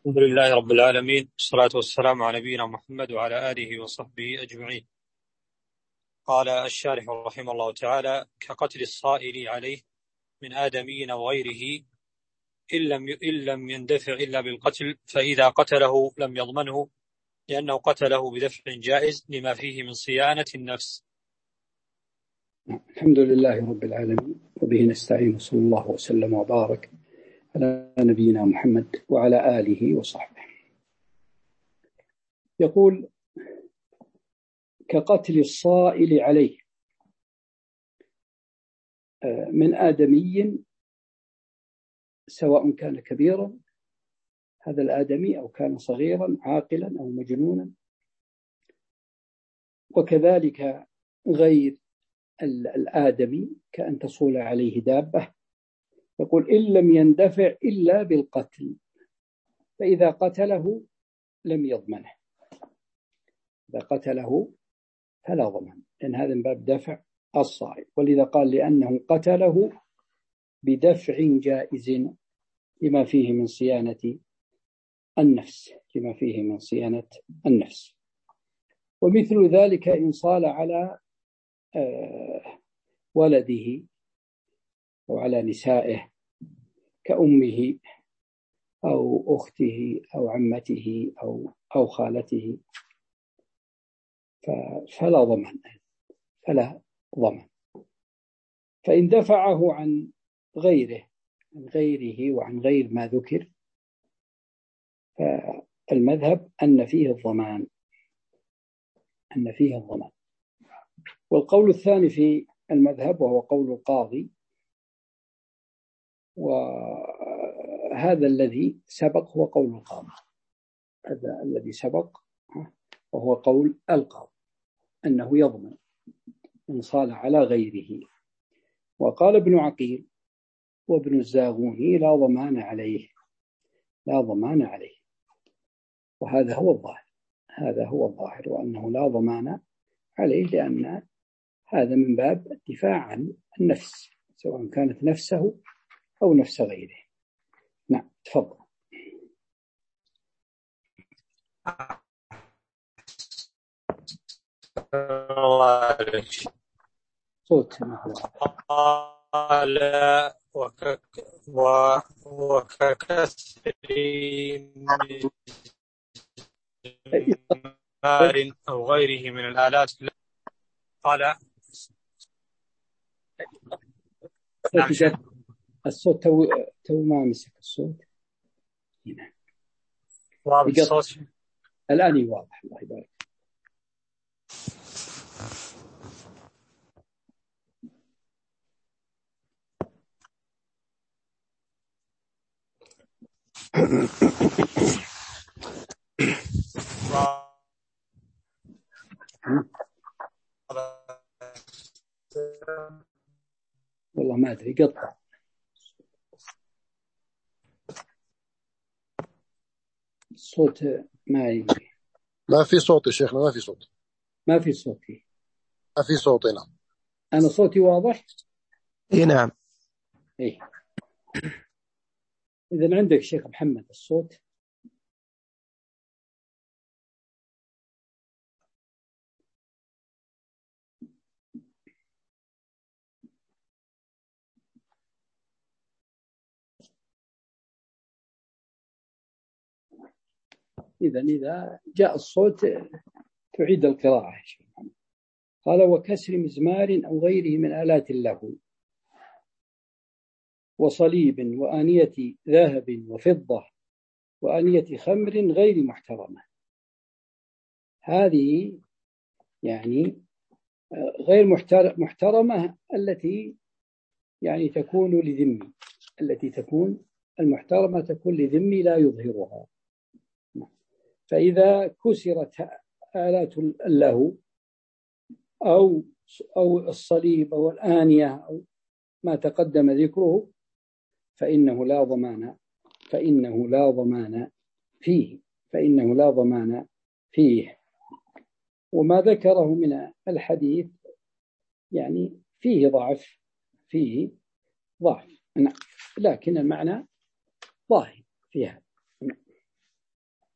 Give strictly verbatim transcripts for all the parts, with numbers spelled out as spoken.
الحمد لله رب العالمين، والصلاة والسلام على نبينا محمد وعلى آله وصحبه أجمعين. قال الشارح رحمه الله تعالى: كقتل الصائل عليه من آدمي أو غيره إن لم إن لم يندفع إلا بالقتل، فإذا قتله لم يضمنه، لأنه قتله بدفع جائز لما فيه من صيانة النفس. الحمد لله رب العالمين، وبه نستعين، صلى الله وسلم وبارك على نبينا محمد وعلى آله وصحبه. يقول: كقتل الصائل عليه من آدمي، سواء كان كبيرا هذا الآدمي أو كان صغيرا عاقلا أو مجنونا، وكذلك غير الآدمي كأن تصول عليه دابة. يقول: إن لم يندفع إلا بالقتل، فإذا قتله لم يضمنه. إذا قتله فلا ضمان، لأن هذا من باب دفع الصائل، ولذا قال: لأنه قتله بدفع جائز لما فيه من صيانة النفس لما فيه من صيانة النفس. ومثل ذلك إن صال على ولده أو على نسائه كأمه أو أخته أو عمته أو أو خالته، فلا ضمان فلا ضمان. فإن دفعه عن غيره عن غيره وعن غير ما ذكر، فالمذهب أن فيه الضمان أن فيه الضمان. والقول الثاني في المذهب وهو قول القاضي، وهذا الذي سبق هو قول القاضي هذا الذي سبق وهو قول القاضي أنه يضمن إن صال على غيره. وقال ابن عقيل وابن الزاغوني: لا ضمان عليه لا ضمان عليه وهذا هو الظاهر هذا هو الظاهر وأنه لا ضمان عليه، لأن هذا من باب الدفاع عن النفس، سواء كانت نفسه أو نفس غيره. نعم، تفضل. صوت قال: وككسر مار أو غيره من الآلات. قال: الصوت تو تو ما مسك الصوت هنا. واضح الصوت الآن واضح، الله يبارك. والله ما أدري، قطع الصوت. ما ي... ما في صوت يا شيخنا، ما في صوت ما في صوتي ما في صوت. نعم. أنا صوتي واضح. اي نعم. إيه. إذن عندك شيخ محمد الصوت. إذن إذا جاء الصوت تعيد القراءة. قال: وكسر مزمار أو غيره من آلات له، وصليب، وآنية ذهب وفضة، وآنية خمر غير محترمة. هذه يعني غير محترمة التي يعني تكون لذمي التي تكون المحترمة تكون لذمي لا يظهرها. فإذا كسرت آلات له أو أو الصليب أو الآنية أو ما تقدم ذكره، فإنه لا ضمان فإنه لا ضمان فيه فإنه لا ضمان فيه. وما ذكره من الحديث يعني فيه ضعف فيه ضعف، لكن المعنى ظاهر فيها.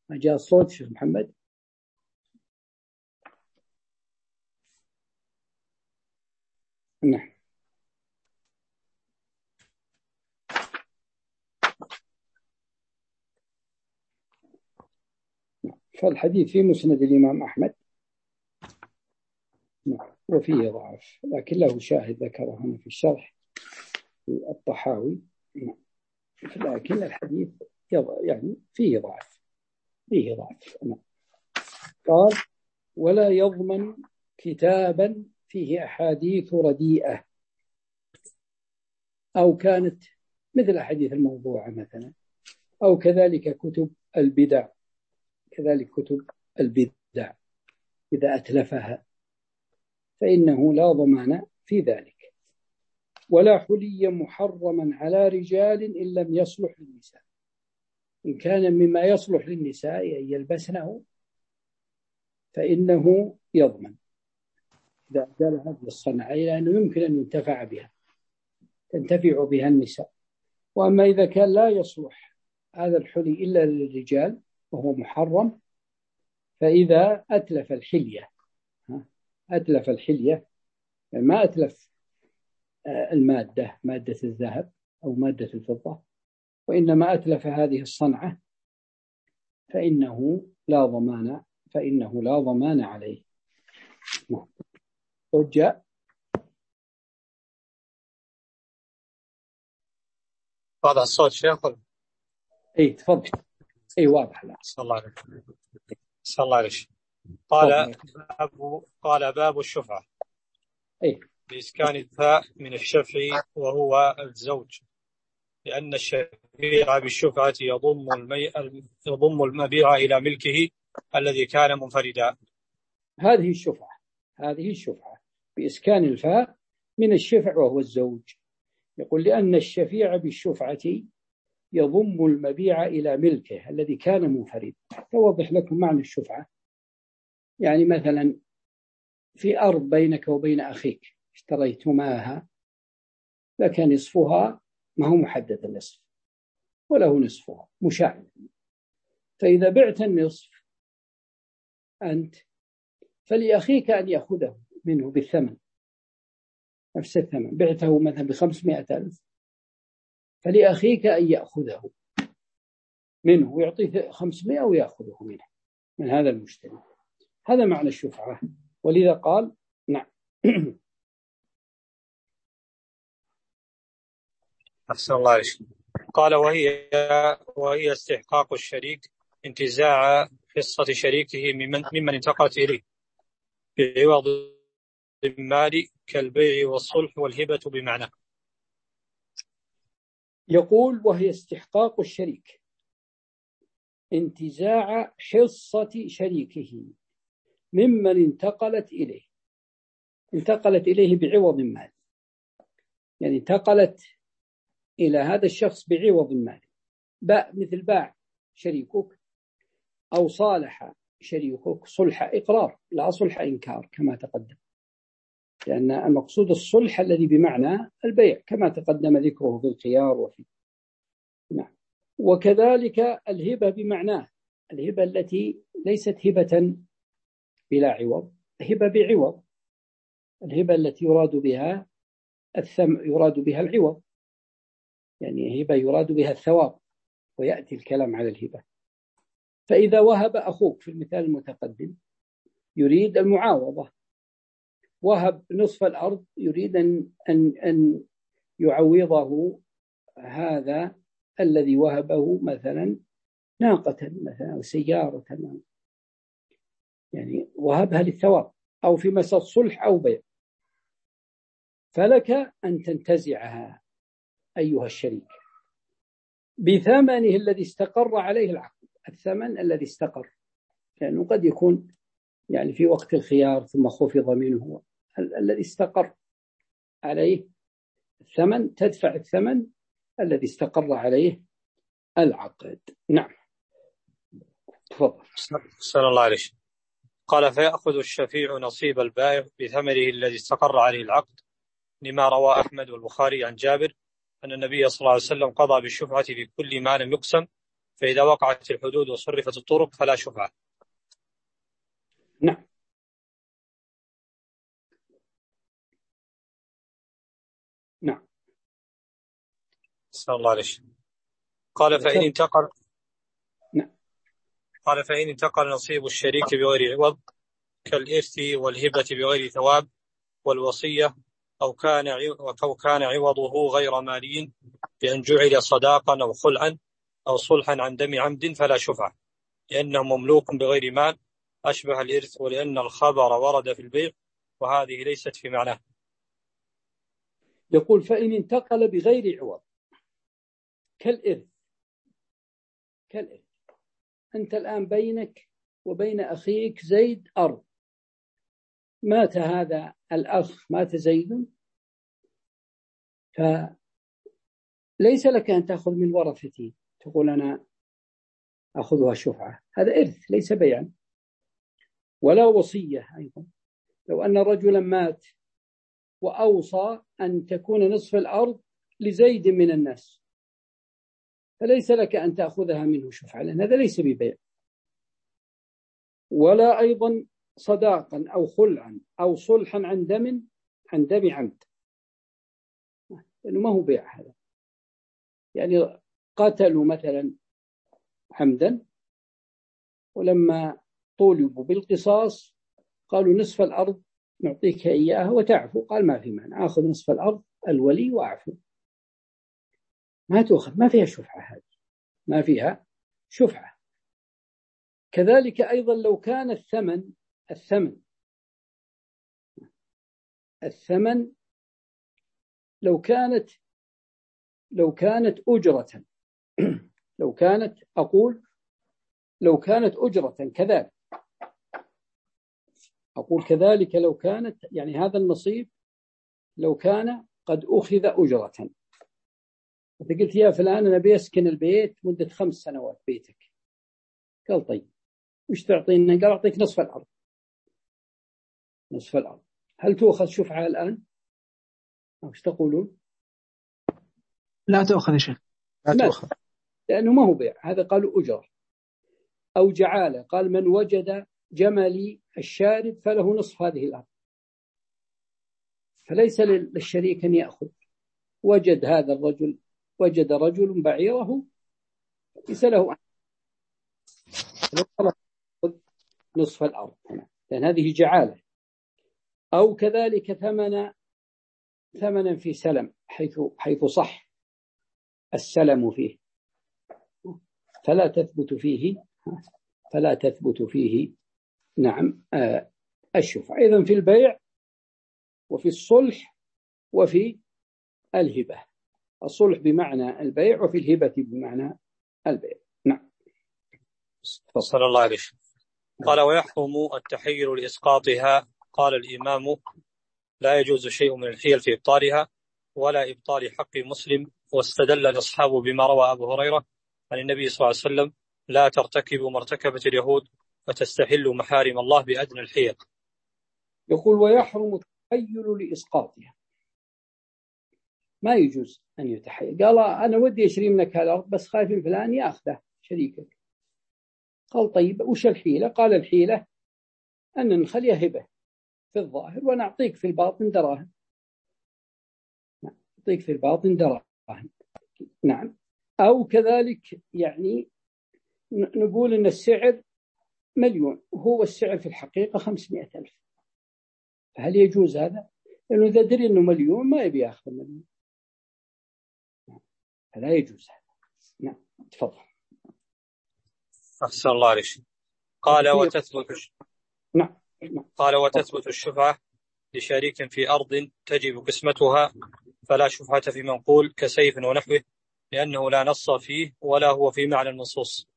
ما جاء الصوت شيخ محمد؟ نعم. فالحديث في مسند الإمام أحمد وفيه ضعف، لكن له شاهد ذكره هنا في الشرح في الطحاوي، لكن الحديث يعني فيه ضعف فيه ضعف. قال ولا يضمن كتابا فيه أحاديث رديئة أو كانت مثل أحاديث الموضوعة مثلا، أو كذلك كتب البدع، كذلك كتب البدع إذا أتلفها فإنه لا ضمان في ذلك. ولا حلي محرما على رجال إن لم يصلح للنساء، إن كان مما يصلح للنساء أن يلبسنه فإنه يضمن إذا أدال هذه الصنعة، لأنه يمكن أن ينتفع بها، تنتفع بها النساء. وأما إذا كان لا يصلح هذا الحلي إلا للرجال وهو محرم، فإذا أتلف الحلية أتلف الحلية يعني ما أتلف المادة مادة الذهب أو مادة الفضة، وإنما أتلف هذه الصنعة فإنه لا ضمان فإنه لا ضمان عليه. وجاء واضح الصوت شيخ؟ أي تفضل. أي واضح. لا صلى الله عليه صلى الله عليه قال باب قال باب الشفعة أي بإسكان الفاء من الشفع وهو الزوج، لأن الشفيع بالشفعة يضم المي... يضم المبيع إلى ملكه الذي كان منفردا. هذه الشفعة هذه الشفعة بإسكان الفاء من الشفع وهو الزوج. يقول لأن الشفيع بالشفعة يضم المبيع إلى ملكه الذي كان منفردا. توضح لكم معنى الشفعة. يعني مثلا في أرض بينك وبين أخيك اشتريتماها، لك نصفها، ما هو محدد النصف، وله نصفها مشاع. فإذا بعت النصف أنت فلأخيك أن يأخذه منه بالثمن، نفس الثمن. بعته مثلا بخمسمائة ألف، فلأخيك أن يأخذه منه ويعطيه خمسمائة ويأخذه منه من هذا المشتري. هذا معنى الشفعة. ولذا قال نعم. أحسن الله عليك. قال وهي وهي استحقاق الشريك انتزاع حصة شريكه ممن, ممن انتقلت إليه بعوض المال كالبيع والصلح والهبة بمعنى. يقول وهي استحقاق الشريك انتزاع حصة شريكه ممن انتقلت إليه. انتقلت إليه بعوض مال، يعني انتقلت إلى هذا الشخص بعوض مال، باع مثل باع شريكك أو صالح شريكك صلح إقرار لا صلح إنكار كما تقدم، لأن المقصود الصلح الذي بمعنى البيع كما تقدم ذكره في الخيار وفي نعم. وكذلك الهبة بمعناه، الهبة التي ليست هبة بلا عوض، هبة بعوض، الهبة التي يراد بها الثم يراد بها العوض، يعني هبة يراد بها الثواب، ويأتي الكلام على الهبة. فإذا وهب أخوك في المثال المتقدم يريد المعاوضة، وهب نصف الأرض يريد أن, أن, أن يعوضه هذا الذي وهبه مثلا ناقة مثلا أو سيارة، يعني وهبها للثواب أو في مسألة صلح أو بيع، فلك أن تنتزعها أيها الشريك بثمنه الذي استقر عليه العقد، الثمن الذي استقر، لأنه قد يكون يعني في وقت الخيار ثم خفض منه الذي استقر عليه الثمن، تدفع الثمن الذي استقر عليه العقد. نعم تفضل. صلى الله عليه وسلم. قال فيأخذ الشفيع نصيب البائع بثمنه الذي استقر عليه العقد، لما روى أحمد والبخاري عن جابر أن النبي صلى الله عليه وسلم قضى بالشفعة في كل ما لم يقسم فإذا وقعت الحدود وصرفت الطرق فلا شفعة. نعم. نعم. صلى الله عليه وسلم. قال فإن انتقل نعم. قال فإن انتقل نصيب الشريك بغير عوض كالإرث والهبة بغير ثواب والوصية أو كان أو كان عوضه غير مالي بأن جعل صداقا أو خلعا أو صلحا عن دم عمد فلا شفعة، لأنه مملوك بغير مال أشبه الإرث، ولأن الخبر ورد في البيع وهذه ليست في معناه. يقول فإن انتقل بغير عوض كالإرث. كالإرث أنت الآن بينك وبين أخيك زيد أرض، مات هذا الأخ، مات زيد، فليس لك أن تأخذ من ورثتي تقول أنا أخذها شفعة، هذا إرث ليس بيعا. ولا وصية أيضا، لو أن رجلا مات وأوصى أن تكون نصف الأرض لزيد من الناس، فليس لك أن تأخذها منه شفعة، لأن هذا ليس ببيع. ولا أيضا صداقا أو خلعا أو صلحا عن دم عن دم عمد، لأنه ما هو بيع هذا. يعني قاتلوا مثلا عمدا، ولما طولبوا بالقصاص قالوا نصف الأرض نعطيك إياها وتعفو، قال ما في مانع، آخذ نصف الأرض الولي وأعفو، ما تأخذ، ما فيها شفعة، هذه ما فيها شفعة. كذلك أيضا لو كان الثمن الثمن الثمن لو كانت لو كانت أجرة لو كانت أقول لو كانت أجرة كذلك أقول كذلك لو كانت، يعني هذا النصيب لو كان قد أخذ أجرة. أنت قلت يا فلان أنا بيسكن البيت مدة خمس سنوات بيتك، قال طيب وش تعطينا؟ قال أعطيك نصف الأرض. نصف الأرض هل تأخذ شفعة الآن؟ وش تقولون؟ لا تأخذ يا شيخ، لا تأخذ، لأنه ما هو بيع، هذا قالوا أجر. أو جعالة، قال من وجد جملي الشارد فله نصف هذه الأرض، فليس للشريك أن يأخذ. وجد هذا الرجل وجد رجل بعيره ليس له أن يأخذ نصف الأرض، لأن هذه جعالة. أو كذلك ثمن ثمنا في سلم، حيث حيث صح السلم فيه، فلا تثبت فيه فلا تثبت فيه نعم آه الشفعة. أيضا في البيع وفي الصلح وفي الهبة، الصلح بمعنى البيع وفي الهبة بمعنى البيع. نعم. صلى الله عليه وسلم. قال ويحرم التحيل لإسقاطها. قال الإمام لا يجوز شيء من الحيل في إبطالها ولا إبطال حق مسلم. واستدل الأصحاب بما روى أبو هريرة عن النبي صلى الله عليه وسلم لا ترتكبوا ما ارتكبت اليهود فتستحلوا محارم الله بأدنى الحيل. يقول ويحرم التحيل لإسقاطها، ما يجوز أن يتحيل. قال أنا ودي أشري منك هالأرض بس خايف فلان يأخذه شريكك، قال طيب وش الحيلة؟ قال الحيلة أن نخليها هبة في الظاهر ونعطيك في الباطن دراهم، نعطيك في الباطن دراهم. نعم. أو كذلك يعني نقول أن السعر مليون وهو السعر في الحقيقة خمسمائة ألف، فهل يجوز هذا؟ لأنه إذا دري أنه مليون ما يبي يأخذ مليون، فلا يجوز هذا. نعم تفضل. أحسن الله عليك. قال وتثبت نعم. قال وتثبت الشفعة لشريك في أرض تجب قسمتها فلا شفعة في منقول كسيف ونحوه، لأنه لا نص فيه ولا هو في معنى النصوص.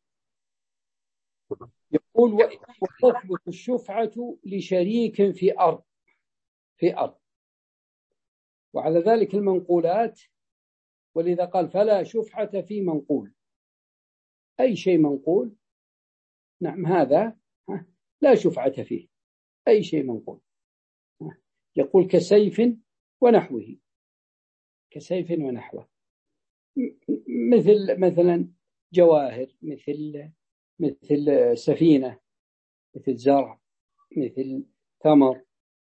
يقول وتثبت الشفعة لشريك في أرض في أرض وعلى ذلك المنقولات، ولذا قال فلا شفعة في منقول، أي شيء منقول نعم هذا لا شفعة فيه، أي شيء منقول. يقول كسيف ونحوه، كسيف ونحوه، مثل مثلا جواهر مثل مثل سفينة، مثل زرع، مثل ثمر.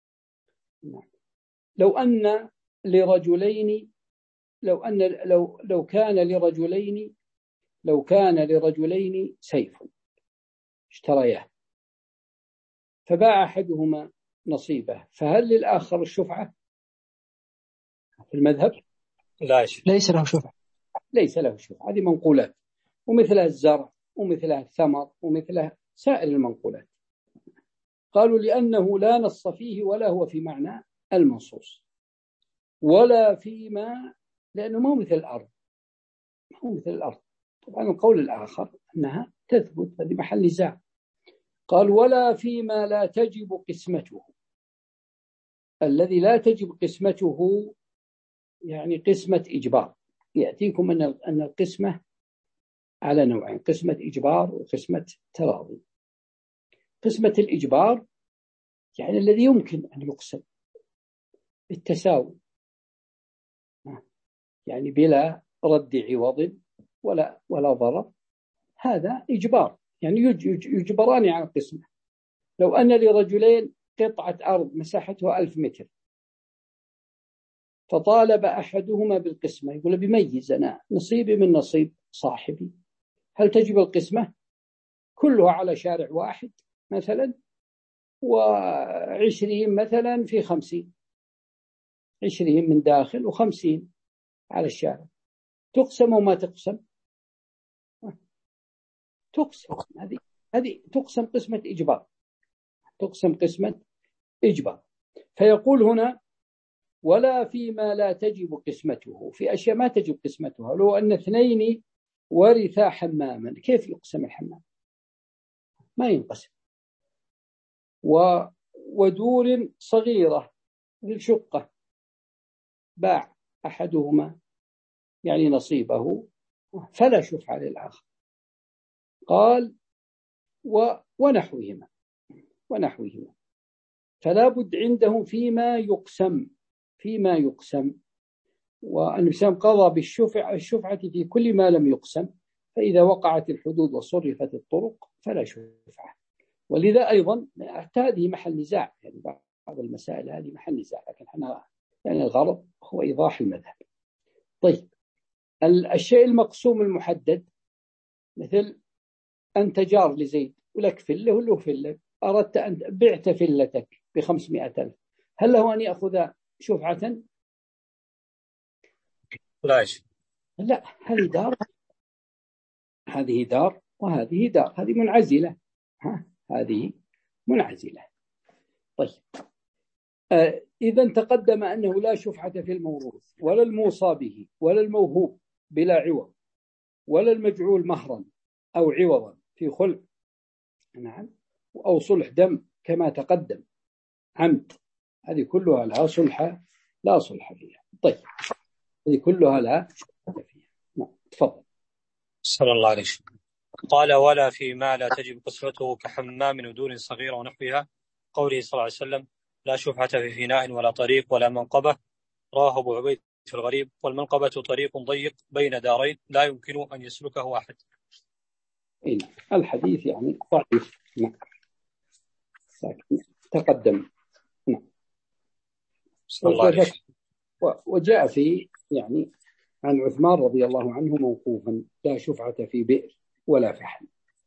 لو أن لرجلين لو أن لو لو كان لرجلين لو كان لرجلين سيف اشترياه، فباع أحدهما نصيبه، فهل للآخر الشفعة في المذهب؟ لا، ليس له شفعة. ليس له شفعة. هذه منقولات، ومثلها الزرع ومثلها الثمر ومثلها سائر المنقولات. قالوا لأنه لا نص فيه ولا هو في معنى المنصوص، ولا فيما، لأنه ما هو مثل الأرض، ما هو مثل الأرض. طبعا القول الآخر أنها تثبت، هذه محل نزاع. قال ولا فيما لا تجب قسمته. الذي لا تجب قسمته يعني قسمة إجبار. يأتيكم أن أن القسمة على نوعين، قسمة إجبار وقسمة تراضي. قسمة الإجبار يعني الذي يمكن أن يقسم بالتساوي، يعني بلا رد عوض ولا ولا ضرر، هذا إجبار، يعني يجبران على القسمة. لو أن لرجلين قطعة أرض مساحتها ألف متر، فطالب أحدهما بالقسمة، يقول بميز أنا نصيبي من نصيب صاحبي، هل تجب القسمة؟ كلها على شارع واحد مثلا، وعشرين مثلا في خمسين، عشرين من داخل وخمسين على الشارع، تقسم وما تقسم؟ تقسم. هذه هذه تقسم قسمة إجبار، تقسم قسمة إجبار. فيقول هنا ولا فيما لا تجب قسمته، في أشياء ما تجب قسمتها. لو أن اثنين ورثا حماما، كيف يقسم الحمام؟ ما ينقسم. ودور صغيرة للشقة، باع أحدهما يعني نصيبه، فلا شفعة للآخر. قال ونحوهما ونحوهما فلا بد عندهم فيما يقسم فيما يقسم والنبي قضى بالشفعة الشفعة في كل ما لم يقسم، فإذا وقعت الحدود وصرفت الطرق فلا شفعة. ولذا أيضا هذه محل نزاع، يعني بعض المسائل هذه محل نزاع، لكن احنا يعني الغرض هو إيضاح المذهب. طيب، الشيء المقسوم المحدد، مثل أنت جار لزيد ولك فلة وله فلة، أردت أن بعت فلتك بخمسمائة ألف، هل له أن يأخذ شفعة؟ لا لا، هذه دار هذه دار وهذه دار، هذه منعزلة، ها هذه منعزلة. طيب، آه إذا تقدم أنه لا شفعة في الموروث ولا الموصى به ولا الموهوب بلا عوض ولا المجعول مهرا أو عوضا في خلع، نعم، أو صلح دم كما تقدم، عمد، هذه كلها لا صلح لا صلح فيها. طيب، هذه كلها لا صلح فيها. نعم، تفضل. صلى الله عليه وسلم. قال ولا فيما لا تجب قسمته كحمام ودور صغيرة ونحوها، قوله صلى الله عليه وسلم لا شفعة في فناء ولا طريق ولا منقبة، رواه أبو عبيد في الغريب. والمنقبة طريق ضيق بين دارين لا يمكن أن يسلكه أحد. إيه، الحديث يعني ضعيف، نعم، تقدم. نعم. صلى الله عليه وسلم. وجاء في يعني عن عثمان رضي الله عنه موقوفا لا شفعة في بئر ولا فحل،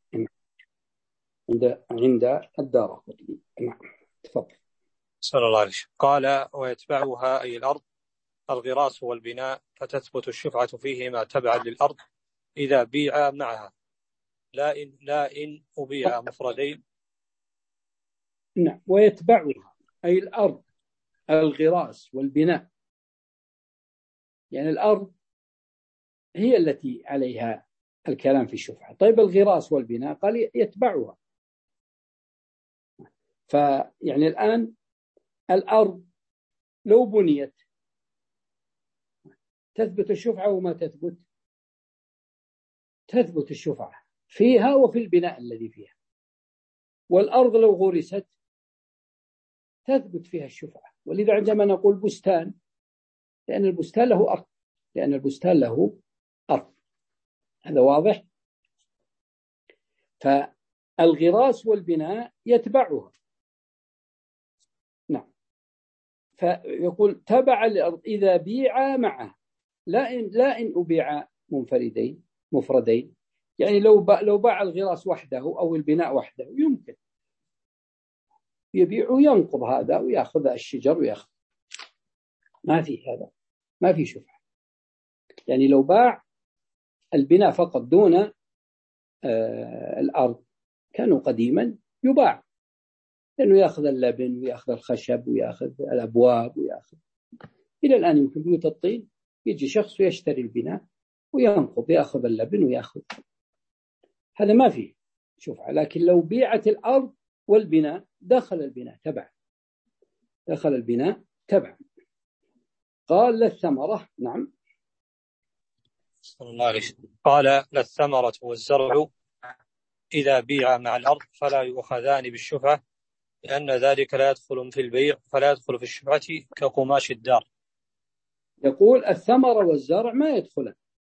عند عند الدارقطني. نعم، تفضل. صلى الله عليه وسلم. قال ويتبعها أي الأرض الغراس والبناء، فتثبت الشفعة فيهما تبعا للأرض إذا بيع معها، لا إن لا إن أبيع مفردين. نعم، ويتبعها أي الأرض الغراس والبناء، يعني الأرض هي التي عليها الكلام في الشفعة. طيب، الغراس والبناء قال يتبعها، فيعني الآن الأرض لو بنيت تثبت الشفعة وما تثبت تثبت الشفعة فيها وفي البناء الذي فيها. والأرض لو غرست تثبت فيها الشفعة. ولذا عندما نقول بستان، لأن البستان له أرض لأن البستان له أرض هذا واضح. فالغراس والبناء يتبعها. نعم. فيقول تبع الأرض إذا بيع معه، لا إن لا إن أبيع منفردين مفردين، يعني لو باع لو باع الغراس وحده أو البناء وحده يمكن يبيع وينقض هذا ويأخذ الشجر ويأخذ، ما في هذا، ما في شفعة. يعني لو باع البناء فقط دون آه الأرض كانوا قديما يباع، لأنه يأخذ اللبن ويأخذ الخشب ويأخذ الأبواب ويأخذ. إلى الآن يمكن بيوت الطين يجي شخص ويشتري البناء وينقض، يأخذ اللبن ويأخذ، هذا ما فيه شفعة. لكن لو بيعت الأرض والبناء دخل البناء تبع، دخل البناء تبع. قال للثمرة. نعم. صلى الله عليه وسلم. قال للثمرة والزرع إذا بيع مع الأرض فلا يؤخذان بالشفعة، لأن ذلك لا يدخل في البيع فلا يدخل في الشفعة كقماش الدار. يقول الثمرة والزرع ما يدخلان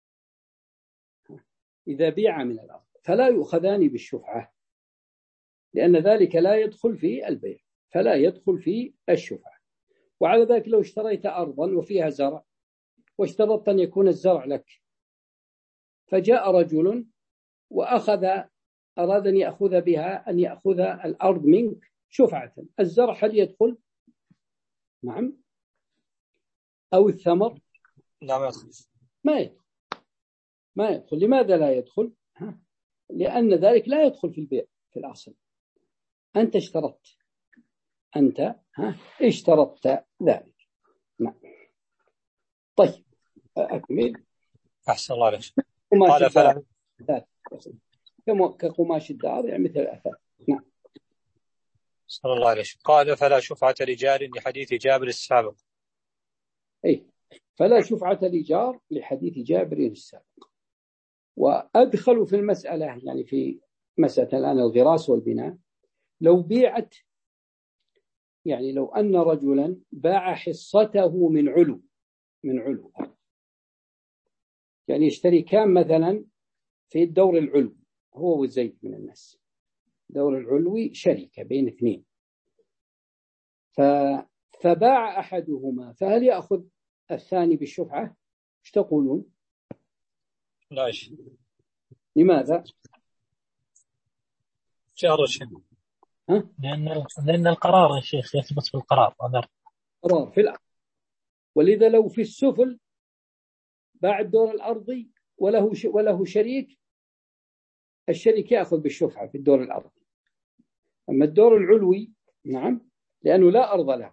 إذا بيع من الأرض فلا يؤخذان بالشفعة، لأن ذلك لا يدخل في البيع فلا يدخل في الشفعة. وعلى ذلك لو اشتريت أرضا وفيها زرع واشترطت أن يكون الزرع لك، فجاء رجل وأخذ أراد أن يأخذ بها أن يأخذ الأرض منك شفعة، الزرع هل يدخل؟ نعم. أو الثمر؟ لا، ما يدخل. ما يدخل ما يدخل. لماذا لا يدخل؟ لأن ذلك لا يدخل في البيع في الأصل. أنت اشترطت أنت ها اشترطت ذلك. نعم. طيب أكمل. أحسن الله عليك. قال فلا كقماش الدار، يعني مثل الأثاث. نعم. صلى الله عليه وسلم. قال فلا شفعة لجار لحديث جابر السابق. أي فلا شفعة لجار لحديث جابر السابق. وأدخلوا في المسألة، يعني في مسألة الآن الغراس والبناء، لو بيعت، يعني لو أن رجلا باع حصته من علو من علو يعني يشتري كان مثلا في الدور العلوي هو وزيد من الناس، الدور العلوي شركة بين اثنين، فباع أحدهما، فهل يأخذ الثاني بالشفعة؟ ايش تقولون؟ لا إيش. لماذا؟ جار شيء. ها؟ لأن لأن القرار يا شيخ يثبت في القرار، هذا قرار في الأرض. ولذا لو في السفل باع الدور الأرضي وله وله شريك، الشريك يأخذ بالشفعة في الدور الأرضي. أما الدور العلوي نعم، لأنه لا أرض له،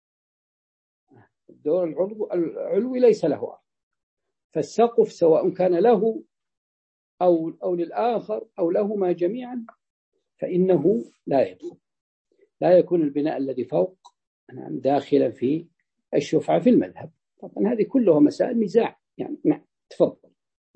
الدور العلوي ليس له أرض، فالسقف سواء كان له أو أو للآخر أو لهما جميعا فإنه لا يدخل، لا يكون البناء الذي فوق نعم داخلا في الشفعة في المذهب. طبعا هذه كلها مسائل نزاع يعني. نعم تفضل.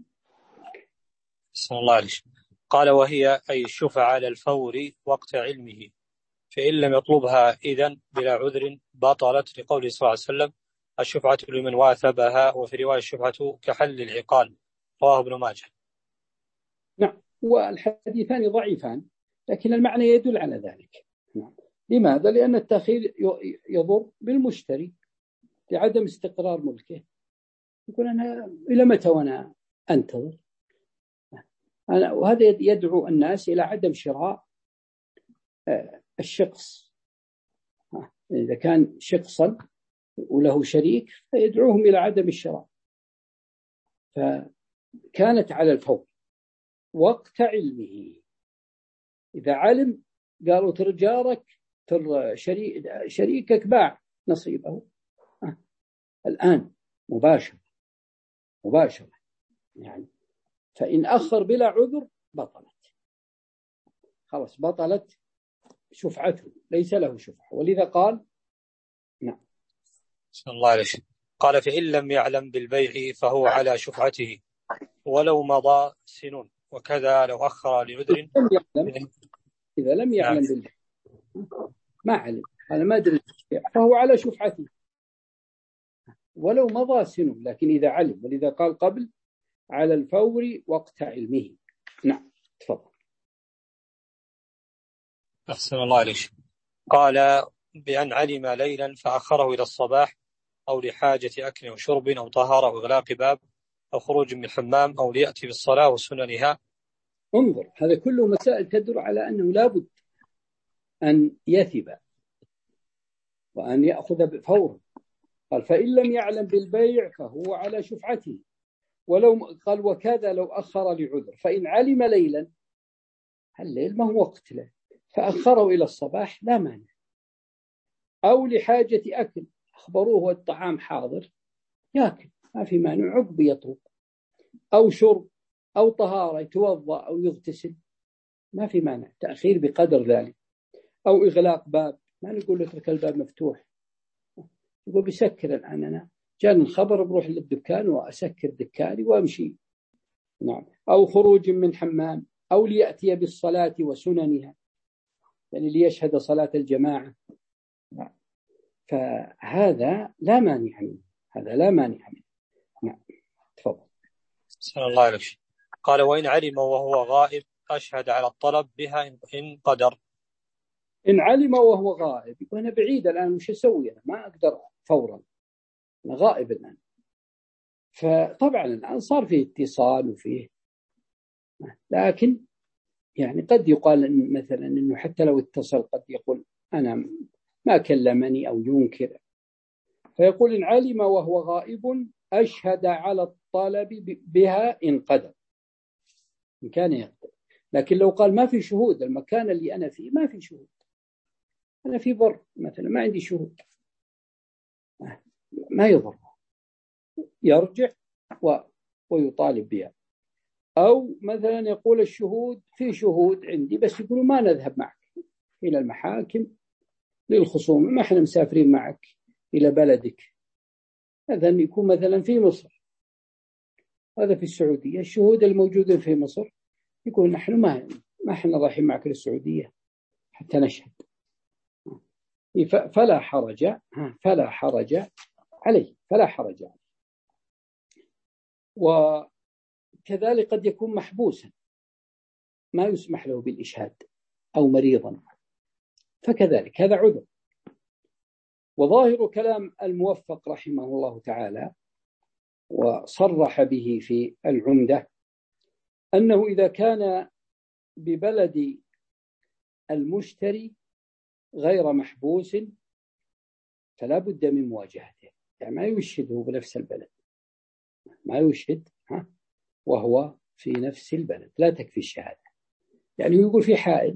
بسم الله عليه. قال وهي أي الشفعة على الفور وقت علمه، فإن لم يطلبها إذن بلا عذر بطلت، لقوله صلى الله عليه وسلم الشفعة لمن واثبها، وفي رواية الشفعة كحل العقال، رواه ابن ماجه. نعم. والحديثان ضعيفان لكن المعنى يدل على ذلك. نعم. لماذا؟ لأن التأخير يضر بالمشتري لعدم استقرار ملكه، يقول أنا إلى متى وأنا أنتظر؟ أنا وهذا يدعو الناس إلى عدم شراء الشخص. إذا كان شخصا وله شريك فيدعوهم إلى عدم الشراء. فكانت على الفور وقت علمه، إذا علم قالوا ترى جارك ترى شريكك باع نصيبه الآن مباشرة مباشرة يعني. فإن أخر بلا عذر بطلت، خلاص بطلت شفعته، ليس له شفعة. ولذا قال نعم. صلى الله عليه وسلم. قال فإن لم يعلم بالبيع فهو على شفعته ولو مضى سنون، وكذا لو أخر لعذر. إذا لم يعلم نعم. بالبيع ما علم، أنا ما أدري فهو على شفعته ولو مضى سنون، لكن إذا علم. ولذا قال قبل على الفور وقت علمه. نعم تفضل. أحسن الله عليك. قال بأن علم ليلا فأخره إلى الصباح، أو لحاجة أكل وشرب أو طهارة أو إغلاق باب أو خروج من الحمام أو ليأتي بالصلاة وسننها. انظر، هذا كله مسائل تدل على أنه لابد أن يثب وأن يأخذ فورا. قال فإن لم يعلم بالبيع فهو على شفعته، ولو قال وكذا لو أخر لعذر، فإن علم ليلا، الليل ما هو وقت له، فأخره إلى الصباح لا مانع، أو لحاجة أكل أخبروه الطعام حاضر يأكل ما في مانع، عقب يطلب، أو شرب أو طهارة يتوضأ أو يغتسل ما في مانع، تأخير بقدر ذلك، أو إغلاق باب، ما نقول اترك الباب مفتوح، يقول بسكر الآن، أنا جاني الخبر بروح للدكان وأسكر دكاني وأمشي. نعم. أو خروج من حمام، أو ليأتي بالصلاة وسننها، يعني ليشهد صلاة الجماعة. نعم. فهذا لا مانع منه، هذا لا مانع منه. نعم. تفضل. صلى الله عليه وسلم. قال وإن علم وهو غائب أشهد على الطلب بها إن قدر. إن علم وهو غائب، وأنا بعيد الآن وش أسوي؟ أنا ما أقدر فورا، أنا غائب الآن. فطبعا الآن صار فيه اتصال وفيه، لكن يعني قد يقال إن مثلا إنه حتى لو اتصل قد يقول أنا ما كلمني أو ينكر، فيقول إن علم وهو غائب أشهد على الطلب بها إن قدر، إن كان يقدر. لكن لو قال ما في شهود، المكان اللي أنا فيه ما في شهود، أنا في بر مثلا ما عندي شهود، ما يضر، يرجع و... ويطالب بها. أو مثلا يقول الشهود في شهود عندي بس يقولوا ما نذهب معك إلى المحاكم للخصوم، ما احنا مسافرين معك إلى بلدك، هذا يكون مثلا في مصر، هذا في السعودية، الشهود الموجودين في مصر يقول نحن ما ما احنا رايحين معك للسعودية حتى نشهد، فلا حرج فلا حرج عليه فلا حرج عليه. وكذلك قد يكون محبوسا ما يسمح له بالإشهاد، أو مريضا، فكذلك هذا عذر. وظاهر كلام الموفق رحمه الله تعالى وصرح به في العمدة أنه إذا كان ببلد المشتري غير محبوس فلا بد من مواجهته، يعني ما يشهده بنفس البلد، ما يشهد وهو في نفس البلد، لا تكفي الشهادة. يعني يقول في حائل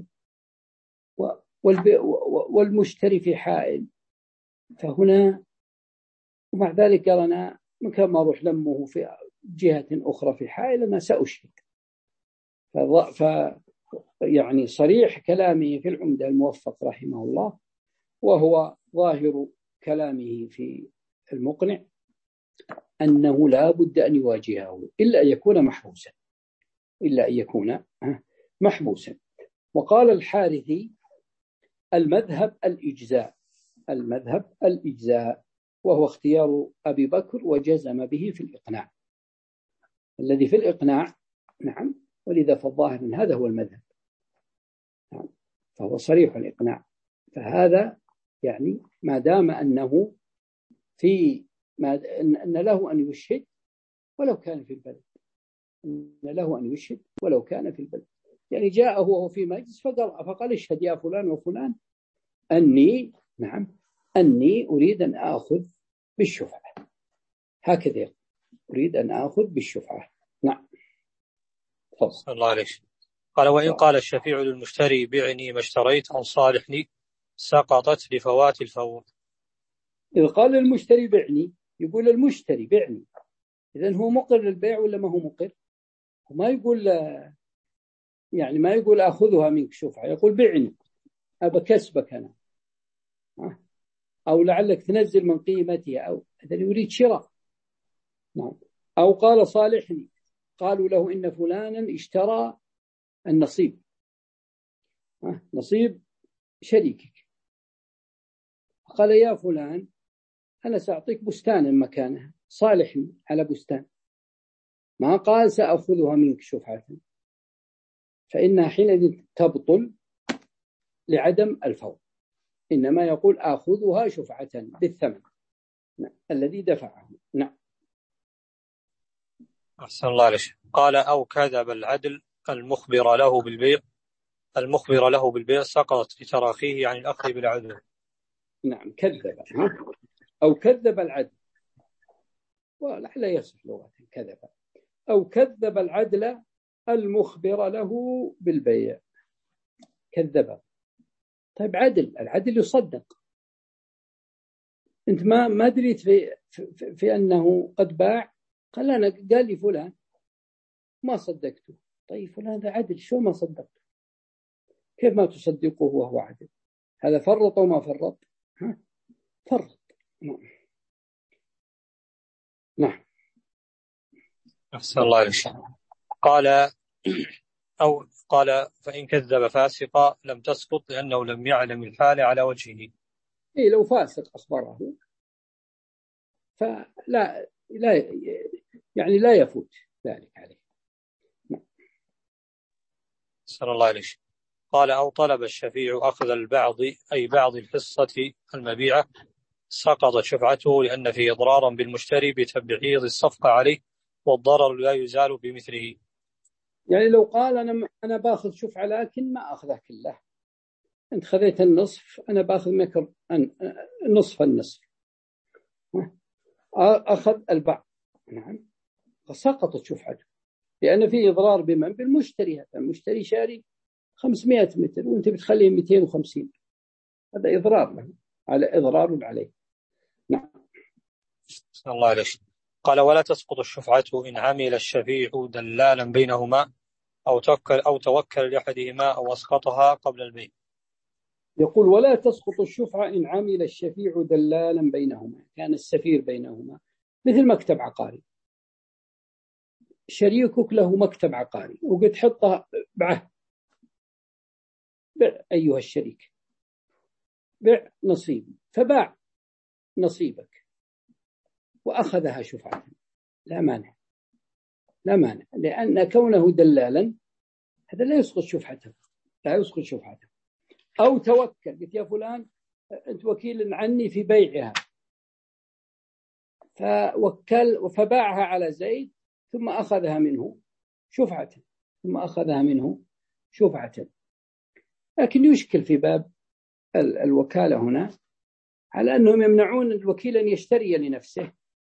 والمشتري في حائل، فهنا ومع ذلك قال أنا مكان ما أروح لمه في جهة أخرى في حائل أنا سأشهد. ف يعني صريح كلامه في العمدة الموفق رحمه الله، وهو ظاهر كلامه في المقنع، أنه لا بد أن يواجهه إلا أن يكون محبوسا، إلا أن يكون محبوسا. وقال الحارثي المذهب الإجزاء، المذهب الإجزاء، وهو اختيار أبي بكر وجزم به في الإقناع، الذي في الإقناع. نعم. ولذا فالظاهر من هذا هو المذهب، نعم. فهو صريح الإقناع. فهذا يعني ما دام أنه في ما أن له أن يشهد ولو كان في البلد، أن له أن يشهد ولو كان في البلد. يعني جاءه وهو في مجلس فقال فقال اشهد يا فلان وفلان أني نعم أني أريد أن آخذ بالشفعة، هكذا يقول أريد أن آخذ بالشفعة. نعم. صلى الله عليه وسلم. قال وإن قال الشفيع للمشتري بعني ما اشتريت أو صالحني سقطت لفوات الفور. إذا قال المشتري بعني، يقول المشتري بعني، إذن هو مقر للبيع ولا ما هو مقر؟ وما يقول يعني ما يقول أخذها منك شفعة، يقول بعني أبى كسبك أنا، أو لعلك تنزل من قيمتها، أو هذا يريد شراء. نعم. أو قال صالحني، قالوا له إن فلانا اشترى النصيب، نصيب شريكك، قال يا فلان أنا سأعطيك بستانا مكانها، صالحني على بستان، ما قال سأخذها منك شفعة، فإنها حينئذ تبطل لعدم الفور، إنما يقول آخذها شفعة بالثمن الذي دفعه. نعم. أحسن الله عليك. قال أو كذب العدل المخبر له بالبيع المخبر له بالبيع سقطت لتراخيه عن الأخذ بالعدل. نعم كذب أو كذب العدل، ولعل يصح لغة كذب أو كذب العدل المخبر له بالبيع. كذب، طيب عدل، العدل يصدق. أنت ما ما دريت في, في, في أنه قد باع، قال أنا قال لي فلان ما صدقته. طيب فلان ذا عدل، شو ما صدقته؟ كيف ما تصدقه وهو عدل؟ هذا فرط وما فرط؟ ها؟ فرط. نعم. نعم. أحسن الله عليك. قال أو قال فإن كذب فاسقا لم تسقط لأنه لم يعلم الحال على وجهه. إيه لو فاسق أخبره فلا لا يعني لا يفوت ذلك عليه. أحسن الله عليك. قال أو طلب الشفيع أخذ البعض أي بعض الحصة المبيعة سقطت شفعته لأن فيه إضرارا بالمشتري بتبعيض الصفقة عليه، والضرر لا يزال بمثله. يعني لو قال أنا أنا باخذ شفعة لكن ما أخذه كله، أنت خذيت النصف أنا باخذ منك نصف النصف، أخذ البعض، نعم سقطت شفعته لأن فيه إضرار بمن؟ بالمشتري. هذا المشتري شاري خمسمائة متر وأنت بتخليه مئتين وخمسين، هذا إضرار له، على إضرار عليه. نعم. الله عليك. قال ولا تسقط الشفعة إن عمل الشفيع دلالا بينهما أو توكل أو توكل لأحدهما أو أسقطها قبل البيع. يقول ولا تسقط الشفعة إن عمل الشفيع دلالا بينهما، كان السفير بينهما مثل مكتب عقاري، شريكك له مكتب عقاري وقد حطها بعه، بع أيها الشريك، بع نصيبي، فباع نصيبك وأخذها شفعة، لا مانع لا مانع لأن كونه دلالا هذا لا يسقط شفعته، لا يسقط شفعته. أو توكل، قلت يا فلان أنت وكيل عني في بيعها، فوكل فباعها على زيد ثم أخذها منه شفعة ثم أخذها منه شفعة. لكن يشكل في باب الوكالة هنا على أنهم يمنعون الوكيل أن يشتري لنفسه،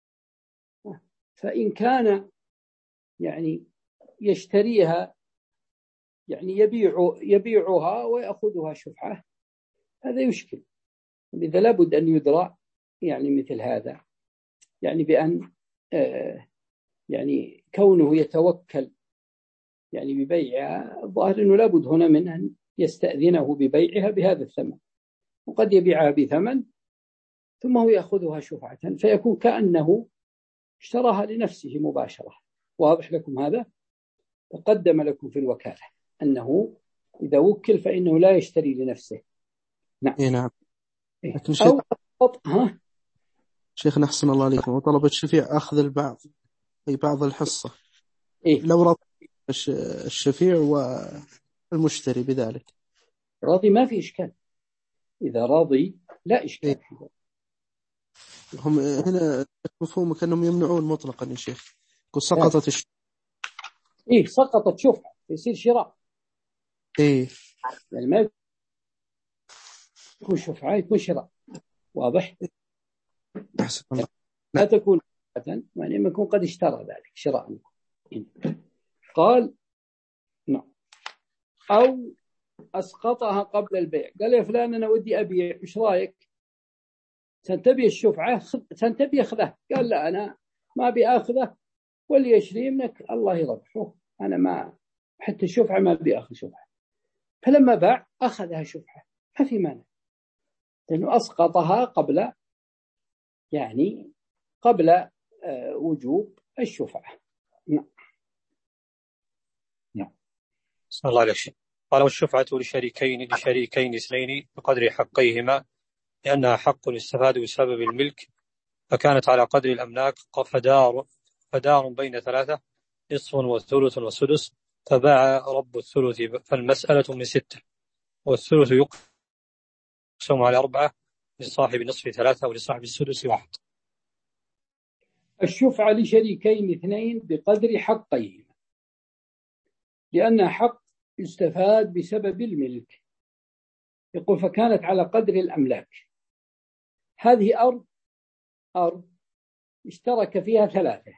فإن كان يعني يشتريها يعني يبيع يبيعها ويأخذها شفعة، هذا يشكل. لذا لابد أن يدرى يعني مثل هذا، يعني بأن آه يعني كونه يتوكل يعني ببيعها، الظاهر أنه لابد هنا من أن يستأذنه ببيعها بهذا الثمن، وقد يبيعها بثمن ثم هو يأخذها شفعة، فيكون كأنه اشتراها لنفسه مباشرة. واضح لكم هذا؟ تقدم لكم في الوكالة أنه إذا وكل فإنه لا يشتري لنفسه. نعم. إيه نعم. لكن شيخ أو ها شيخنا أحسن الله عليكم، وطلب الشفيع أخذ البعض أي بعض الحصة. إيه؟ لو رضي الشفيع والمشتري بذلك راضي ما في إشكال، إذا راضي لا إشكال. إيه؟ هم هنا مفهوم كأنهم يمنعون مطلقا يا شيخ، سقطت الشفعة. إيه سقطت شفعة يصير شراء. إيه يعني ما يكون شفعة يكون شراء. واضح؟ أحسن الله. لا تكون شفعة يعني ما يكون قد اشترى ذلك شراء. قال نعم. أو أسقطها قبل البيع، قال يا فلان أنا ودي أبيع، إيش رأيك؟ تنتبه الشفعة تنتبه أخذه، قال لا أنا ما بأخذه واللي يشري منك الله يربحه، أنا ما حتى الشفعة ما بأخذ شفعة. فلما باع أخذها شفعة ما في مانع، لأنه أسقطها قبل يعني قبل وجوب الشفعة. نعم. نعم. صلى الله عليه وسلم. قال والشفعة لشريكين لشريكين اثنين بقدر حقيهما، لأنها حق يستفاد بسبب الملك، فكانت على قدر الأملاك فدار فدار بين ثلاثة نصف وثلث وسدس، فباع رب الثلث فالمسألة من ستة، والثلث يقسم على أربعة، لصاحب النصف ثلاثة ولصاحب السدس واحد. الشفعة لشريكين اثنين بقدر حقيهما، لأنها حق يستفاد بسبب الملك. يقول فكانت على قدر الأملاك. هذه أرض أرض اشترك فيها ثلاثة،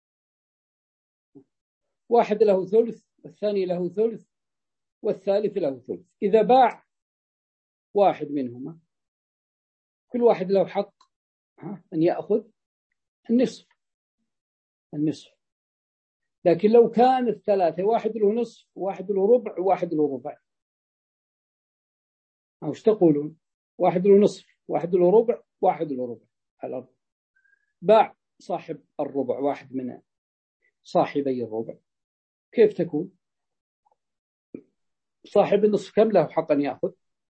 واحد له ثلث والثاني له ثلث والثالث له ثلث. إذا باع واحد منهما كل واحد له حق أن يأخذ النصف النصف لكن لو كان الثلاثة واحد له نصف واحد له ربع وواحد له ربع، أو ايش تقولون؟ واحد له نصف واحد له ربع واحد له ربع على الأرض. باع صاحب الربع واحد من صاحبي الربع، كيف تكون؟ صاحب النصف كم له حق أن يأخذ؟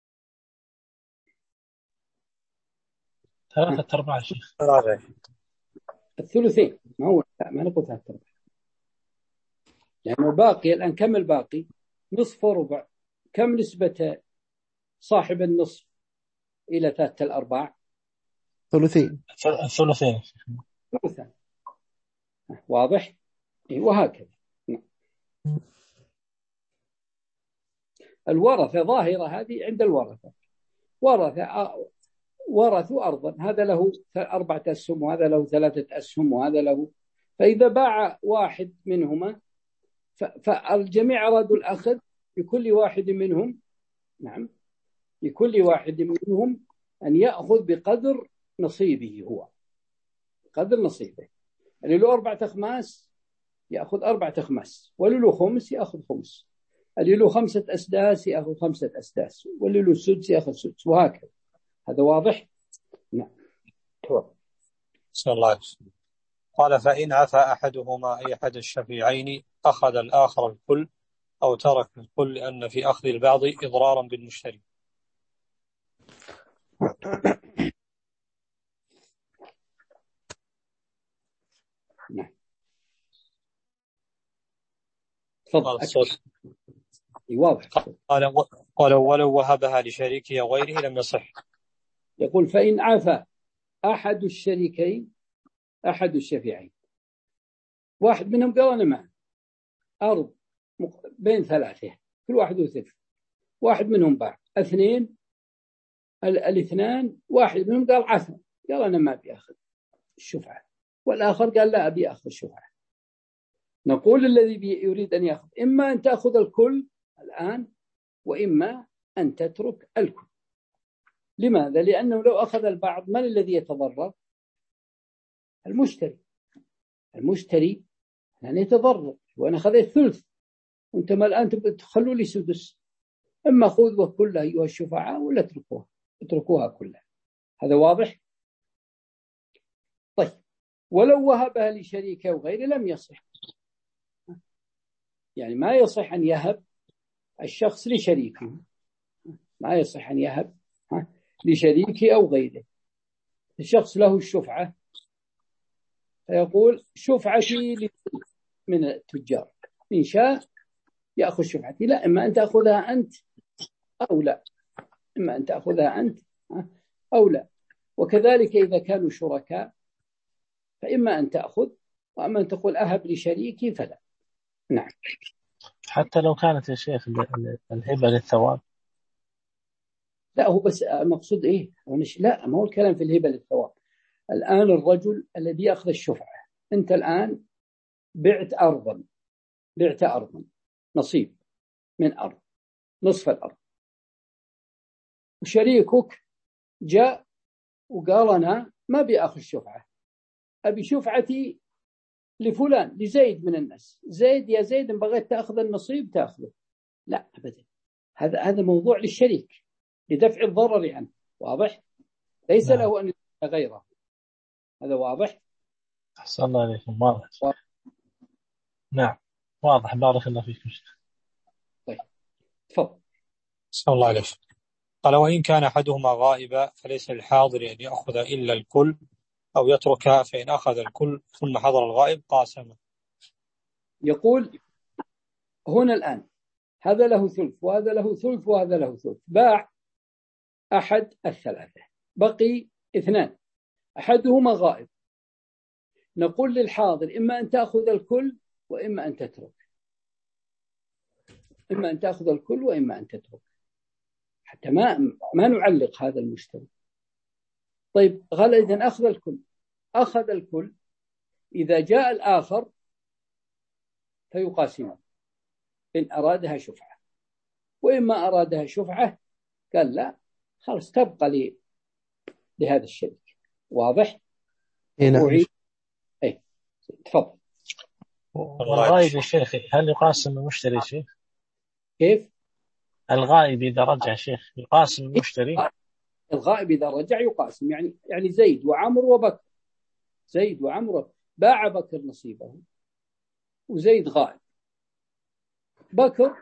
ثلاثة أرباع شيخ. الثلثين. ما هو لا ما نقول ثلاثة أرباع، لأنه باقي الآن. كم الباقي؟ نصف وربع. كم نسبة صاحب النصف إلى ثلاثة الأرباع؟ ثلثين. الثلثين. ثلثان. واضح؟ وهكذا. الورثة ظاهرة هذه عند الورثة، ورثة ورثوا أرضا، هذا له أربعة أسهم وهذا له ثلاثة أسهم وهذا له. فإذا باع واحد منهما فالجميع أرادوا الأخذ لكل واحد منهم، نعم لكل واحد منهم أن يأخذ بقدر نصيبه، هو قدر نصيبه. اللي له أربعة أخماس يأخذ أربعة أخماس، واللي له خمس يأخذ خمس، اللي له خمسة أسداس يأخذ خمسة أسداس، واللي له سدس يأخذ سدس، وهكذا. هذا واضح؟ نعم. بسم الله. قال فإن عفى أحدهما أي أحد الشفيعين أخذ الآخر الكل أو ترك الكل، لأن في أخذ البعض إضرارا بالمشتري. نعم. تفضل الصوت. واضح. قال قال ولو وهبها لشريكه أو غيره لم يصح. يقول فإن عفى أحد الشريكين أحد الشفيعين، واحد منهم قال أنا معه أرض بين ثلاثة كل واحد وثلث، واحد منهم باع. اثنين الاثنان واحد منهم قال عفى، قال أنا ما أبي أخذ الشفعة، والآخر قال لا أبي أخذ الشفعة. نقول الذي يريد أن يأخذ إما أن تأخذ الكل الآن وإما أن تترك الكل. لماذا؟ لأنه لو أخذ البعض من الذي يتضرر؟ المشتري. المشتري يعني يتضرر، وأنا أخذت ثلث وأنت ما الآن تخلوا لي سدس. إما خذوها كلها أيها الشفعاء ولا اتركوها اتركوها كلها. هذا واضح؟ طيب ولو وهبها لشريكه وغيره لم يصح، يعني ما يصح أن يهب الشخص لشريكه، ما يصح أن يهب لشريكه أو غيره. الشخص له الشفعة فيقول شفعتي من التجار، إن شاء يأخذ شفعتي، لا إما أن تأخذها أنت أو لا، إما أن تأخذها أنت أو لا. وكذلك إذا كانوا شركاء فإما أن تأخذ وأما أن تقول أهب لشريكي فلا. نعم. حتى لو كانت يا شيخ الهبة للثواب. لا هو بس المقصود إيه؟ لا ما هو الكلام في الهبة للثواب. الآن الرجل الذي يأخذ الشفعة، أنت الآن بعت أرضا بعت أرضا نصيب من أرض نصف الأرض، وشريكك جاء وقال أنا ما بأخذ شفعة، أبي شفعتي لفلان لزيد من الناس. زيد يا زيد إن بغيت تأخذ النصيب تأخذه. لا أبدا، هذا هذا موضوع للشريك لدفع الضرر عنه. واضح؟ ليس نعم. له أن يدفع غيره. هذا واضح؟ أحسن الله عليكم. واضح. واضح. نعم واضح. بارك الله فيكم. طيب تفضل. أحسن الله عليكم. قال وإن كان أحدهما غائبا فليس للحاضر أن يأخذ إلا الكل أو يتركها، فإن أخذ الكل ثم حضر الغائب قاسم. يقول هنا الآن هذا له ثلث وهذا له ثلث وهذا له ثلث، باع أحد الثلاثة، بقي اثنان، أحدهما غائب. نقول للحاضر إما أن تأخذ الكل وإما أن تترك، إما أن تأخذ الكل وإما أن تترك، حتى ما ما نعلق هذا المشتري. طيب قال إذن أخذ الكل، أخذ الكل. إذا جاء الآخر فيقاسمه إن أرادها شفعة، وإما أرادها شفعة قال لا خلاص تبقى لي لهذا الشريك. واضح؟ إيه نعم. أي تفضل. والغائب يا شيخ هل يقاسم المشتري شيخ؟ كيف؟ الغائب إذا رجع شيخ يقاسم المشتري؟ الغائب إذا رجع يقاسم، يعني يعني زيد وعمر وبكر، زيد وعمر، باع بكر نصيبه وزيد غائب، بكر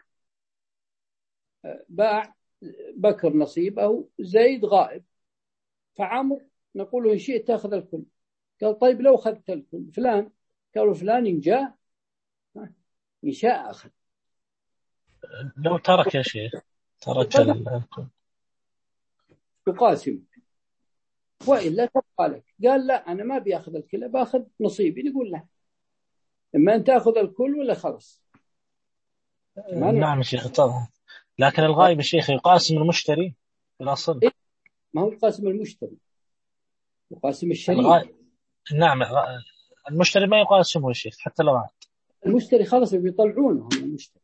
باع بكر نصيبه، زيد غائب، فعمر نقول إن شئت تأخذ الكل. قال طيب لو أخذت الكل فلان، قالوا فلان إن جاء إن شاء أخذ. لو ترك يا شيخ ترك الكل يقاسم، وإلا تبقى لك. قال لا أنا ما بيأخذ الكل، بأخذ نصيبي. نقول له إما أن تأخذ الكل ولا خلص. نعم يا شيخ طبعا، لكن الغائب يا شيخ يقاسم المشتري في الأصل. إيه؟ ما هو يقاسم المشتري، يقاسم الشريك. الغائب نعم المشتري ما يقاسمه يا شيخ حتى لو عاد. المشتري خلص بيطلعونه هم المشتري،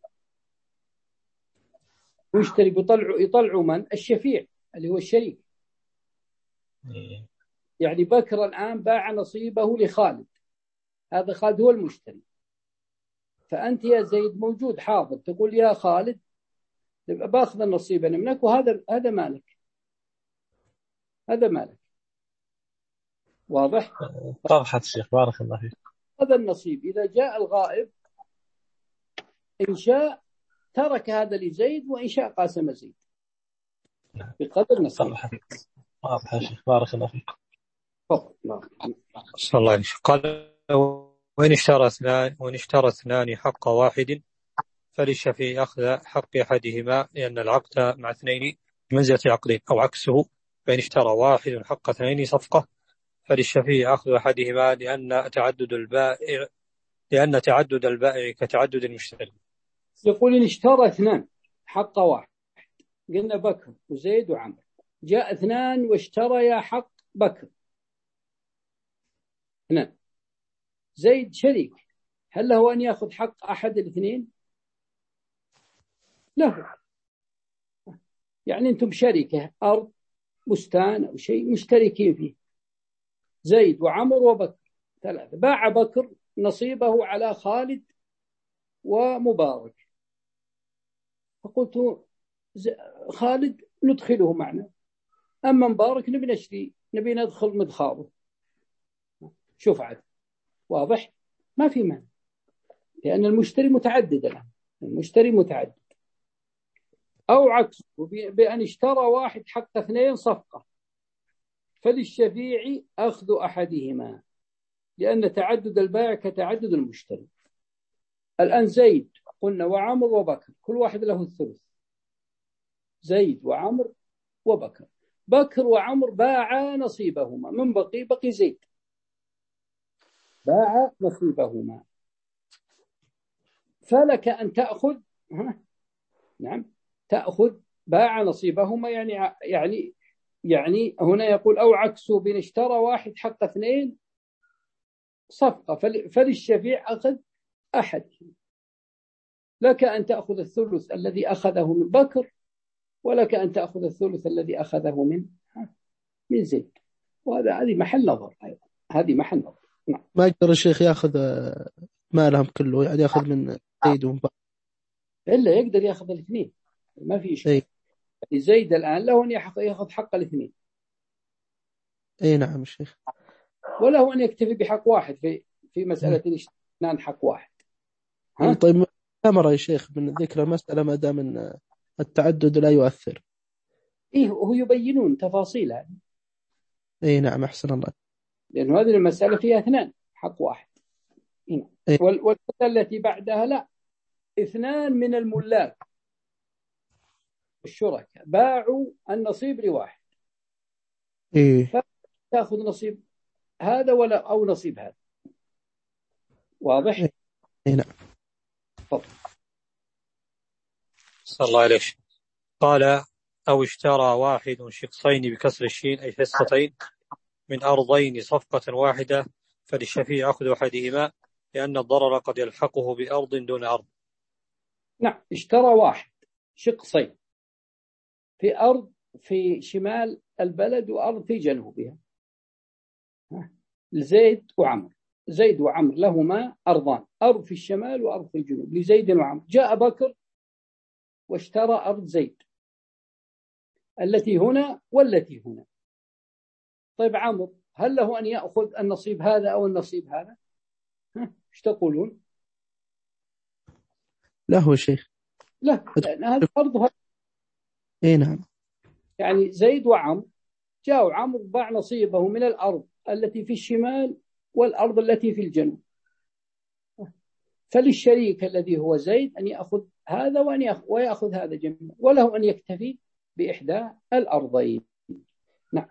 المشتري بيطلعوا يطلعوا من؟ الشفيع اللي هو الشريك. إيه. يعني بكر الآن باع نصيبه لخالد، هذا خالد هو المشتري، فأنت يا زيد موجود حاضر تقول يا خالد باخذ النصيب منك وهذا هذا مالك، هذا مالك. واضح؟ طرحت الشيخ بارك الله فيك. هذا النصيب إذا جاء الغائب إن شاء ترك هذا لزيد وإن شاء قاسم زيد بقدر نصيب. واضح يا شيخ بارك الله فيك. صلى الله عليه وسلم. قال وإن اشترى اثنان وإن اشترى اثنان حق واحد فللشفيع أخذ حق أحدهما، لأن العقد مع اثنين بمنزلة عقدين، أو عكسه فإن اشترى واحد حق اثنين صفقة فللشفيع أخذ أحدهما، لأن تعدد البائع لأن تعدد البائع كتعدد المشتري. يقول إن اشترى اثنان حق واحد، قلنا بكر وزيد وعمر، جاء اثنان واشتريا حق بكر اثنان، زيد شريك، هل له أن يأخذ حق أحد الاثنين؟ له، يعني أنتم شركة أرض بستان أو شيء مشتركين فيه، زيد وعمر وبكر ثلاثة، باع بكر نصيبه على خالد ومبارك، فقلت خالد ندخله معنا، أما مبارك نبي نشري نبي ندخل مدخاله شفعة. واضح؟ ما في مانع، لأن المشتري متعدد الآن، المشتري متعدد. أو عكسه بأن اشترى واحد حق اثنين صفقة فللشفيع أخذ أحدهما، لأن تعدد البائع كتعدد المشتري. الآن زيد قلنا وعمر وبكر كل واحد له الثلث، زيد وعمر وبكر، بكر وعمر باعا نصيبهما، من بقي بقي زيد باع نصيبهما، فلك أن تأخذ ها؟ نعم تأخذ باع نصيبهما، يعني يعني يعني هنا يقول أو عكسه بين اشترى واحد حق اثنين صفقة فللشفيع أخذ أحد، لك أن تأخذ الثلث الذي أخذه من بكر، ولك أن تأخذ الثلث الذي أخذه من من زيد. وهذا هذه محل نظر أيضا، هذه محل نظر. نعم. ما يقدر الشيخ يأخذ مالهم كله، يعني يأخذ من زيد ومبارك؟ إلا يقدر يأخذ الاثنين، ما في شيء. يعني زيد الآن له أن يأخذ حق الاثنين. أي نعم الشيخ. وله أن يكتفي بحق واحد في في مسألة الاثنان حق واحد. ها؟ طيب ثمرة يا شيخ من ذكر المسألة ما دام ان التعدد لا يؤثر. إيه هو يبينون تفاصيل هذه. إيه نعم أحسن الله. لأن هذه المسألة فيها اثنان حق واحد. إيه. والمسألة التي بعدها لا، اثنان من الملاك الشركاء باعوا النصيب لواحد، إيه فتأخذ نصيب هذا ولا أو نصيب هذا. واضح؟ إيه, إيه نعم. تفضل. صلى الله عليه. قال أو اشترى واحد شقصين بكسر الشين أي حصتين من أرضين صفقة واحدة فللشفيع أخذ أحدهما لأن الضرر قد يلحقه بأرض دون أرض. نعم، اشترى واحد شقصين في أرض في شمال البلد وأرض في جنوبها، لزيد وعمر. زيد وعمر لهما أرضان، أرض في الشمال وأرض في الجنوب لزيد وعمر. جاء بكر واشترى أرض زيد التي هنا والتي هنا. طيب عمرو هل له أن يأخذ النصيب هذا أو النصيب هذا؟ ها ايش تقولون؟ له شيخ، لا، لأن هذا أرضها. إيه نعم. يعني زيد وعمر جاءوا، عمرو باع نصيبه من الأرض التي في الشمال والأرض التي في الجنوب، فللشريك الذي هو زيد أن يأخذ هذا وأن يأخذ ويأخذ هذا جميعا، وله أن يكتفي بإحدى الأرضين. نعم.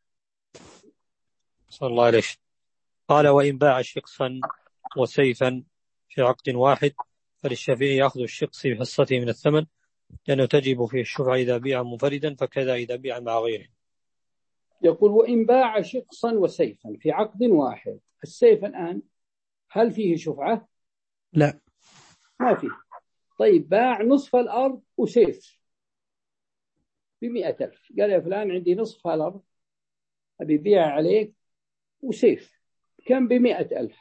صلى الله عليه. قال وإن باع شقصا وسيفا في عقد واحد فللشفيع يأخذ الشقص بحصته من الثمن لأنه تجب فيه الشفعة إذا بيع منفردا فكذا إذا بيع مع غيره. يقول وإن باع شقصا وسيفا في عقد واحد. السيف الآن هل فيه شفعة؟ لا، ما فيه. طيب باع نصف الأرض وسيف بمئة ألف، قال يا فلان عندي نصف الأرض أبي بيع عليك وسيف كم؟ بمئة ألف.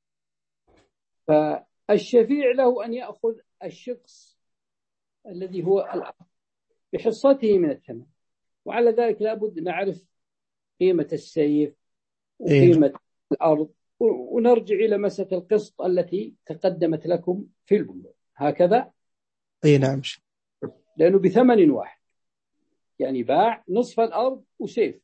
فالشفيع له أن يأخذ الشقص الذي هو الأرض بحصته من الثمن، وعلى ذلك لابد نعرف قيمة السيف وقيمة إيه؟ الأرض، ونرجع إلى مسألة القسط التي تقدمت لكم في البلوغ هكذا. أي نعم. لأنه بثمن واحد، يعني باع نصف الأرض وسيف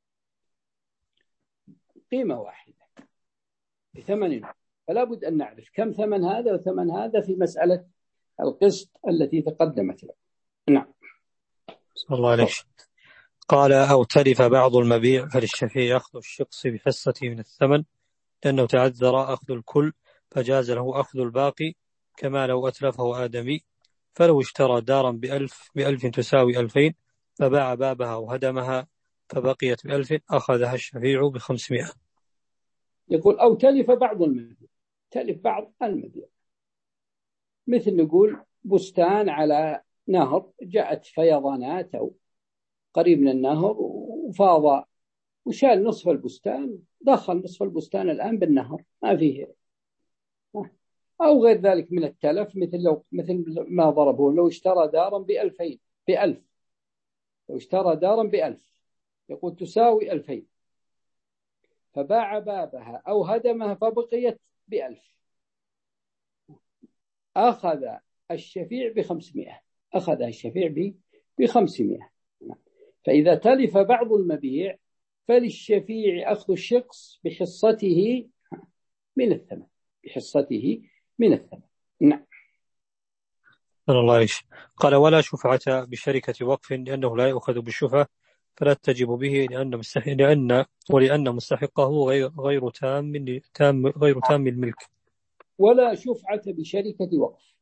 قيمة واحدة بثمن واحد، فلا بد أن نعرف كم ثمن هذا وثمن هذا في مسألة القسط التي تقدمت لكم. نعم. صلى الله عليه. قال أو تلف بعض المبيع فللشفيع يأخذ الشقص بحصته من الثمن لأنه تعذر أخذ الكل فجاز له أخذ الباقي كما لو أتلفه آدمي. فلو اشترى دارا بألف بألف تساوي ألفين فباع بابها وهدمها فبقيت بألف أخذها الشفيع بخمسمائة. يقول أو تلف بعض المبيع، تلف بعض المبيع مثل نقول بستان على نهر، جاءت فيضانات أو قريب من النهر وفاض وشال نصف البستان، دخل نصف البستان الآن بالنهر ما فيه، أو غير ذلك من التلف مثل لو مثل ما ضربه لو اشترى دارا بألفين بألف، لو اشترى دارا بألف يقول تساوي ألفين فباع بابها أو هدمها فبقيت بألف أخذ الشفيع بخمسمائة، أخذ الشفيع بخمسمائة. فإذا تلف بعض المبيع فللشفيع أخذ الشخص بحصته من الثمن، بحصته من الثمن. نعم. الله يش. قال ولا شفعة بشركة وقف لأنه لا يؤخذ بالشفعة فلا تجب به لأن مستحق لأن ولأن مستحقه غير غير تام تام غير تام الملك. ولا شفعة بشركة وقف.